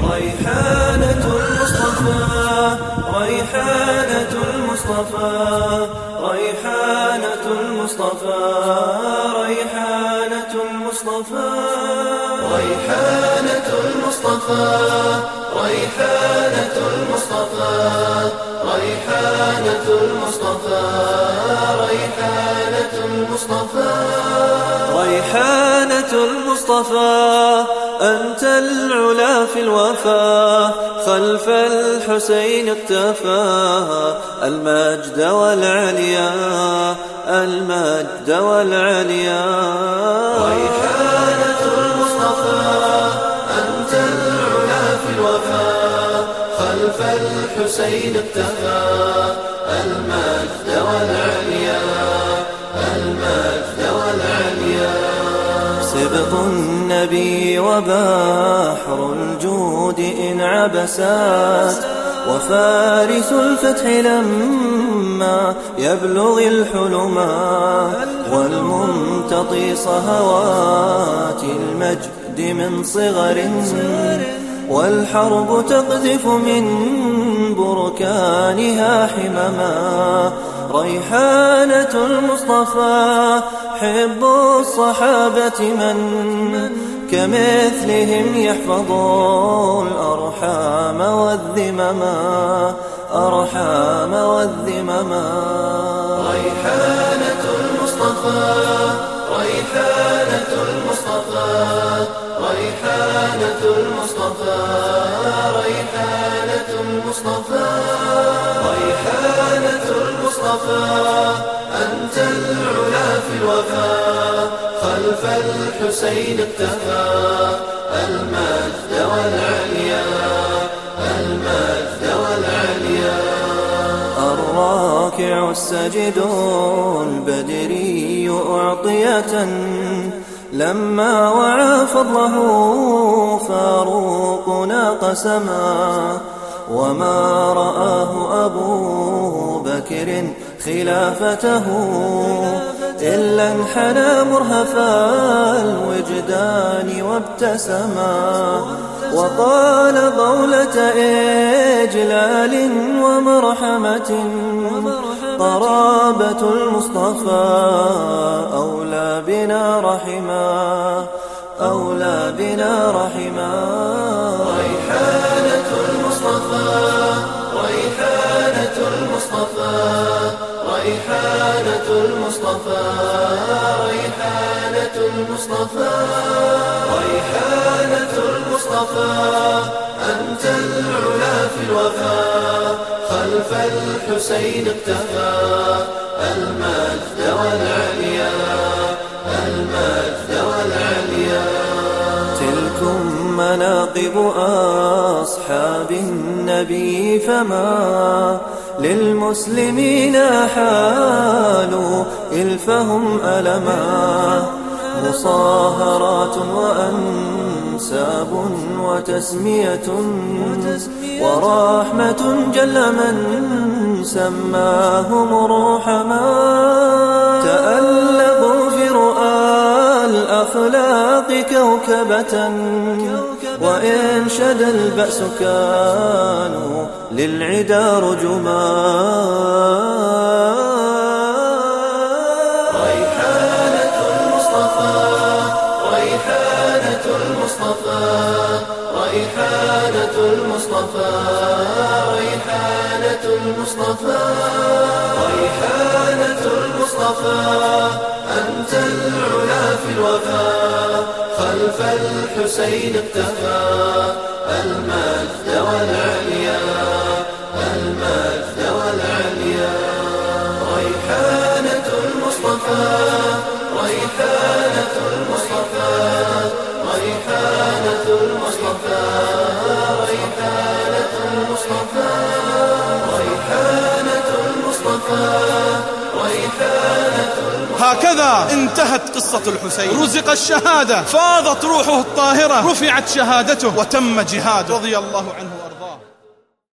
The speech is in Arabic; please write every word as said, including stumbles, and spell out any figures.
ريحانة المصطفى ريحانة المصطفى ريحانة المصطفى ريحانة المصطفى ريحانة المصطفى ريحانة المصطفى ريحانة المصطفى ريحانة المصطفى ريحانة المصطفى أنت العلا في الوفا خلف الحسين اقتفى المجد والعليا المجد والعليا ريحانة المصطفى أنت العلا في الوفا خلف الحسين اقتفى المجد والعليا المجد والعليا سبط النبي وبحر الجود إن عبسات وفارس الفتح لما يبلغ الحلما والممتطي صهوات المجد من صغر والحرب تقذف من بركانها حمما ريحانة المصطفى حب الصحابة من كمثلهم يحفظ الأرحام والذمما أرحام والذمما ريحانة المصطفى ريحانة المصطفى ريحانة المصطفى ريحانة المصطفى ريحانة المصطفى أنت العلا في الوفا خلف الحسين اقتفى المجد والعليا المجد والعليا الراكع السجد البدري أعطية لما وعى فضله فاروقنا قسما وما رآه أبو بكر خلافته إلا انحنى مرهفا الوجدان وابتسما وقال قولة إجلال ومرحمة قرابة المصطفى أولى بنا رحما أولى بنا رحما ريحانة المصطفى ريحانة المصطفى ريحانة المصطفى ريحانة المصطفى ريحانة المصطفى أنت العلا في الوفا خلف الحسين اقتفى المجد والعليا المجد والعليا تلكم مناقب أصحاب النبي فما للمسلمين حالوا إلفهم ألما مصاهرات وأنساب وتسمية ورحمة جل من سماهم رحما تألقوا في رؤى الأخلاق كوكبة وإن شد البأس كانوا للعدا رجما ريحانة المصطفى ريحانة المصطفى ريحانة المصطفى ريحانة المصطفى ريحانة المصطفى أنت العلا في الوفا خلف الحسين اقتفى المجد والعليا المجد والعليا ريحانة المصطفى ريحانة المصطفى ريحانة المصطفى ريحانة المصطفى ريحانة المصطفى ريحانة المصطفى هكذا انتهت قصة الحسين رزق الشهادة فاضت روحه الطاهرة رفعت شهادته وتم جهاده رضي الله عنه.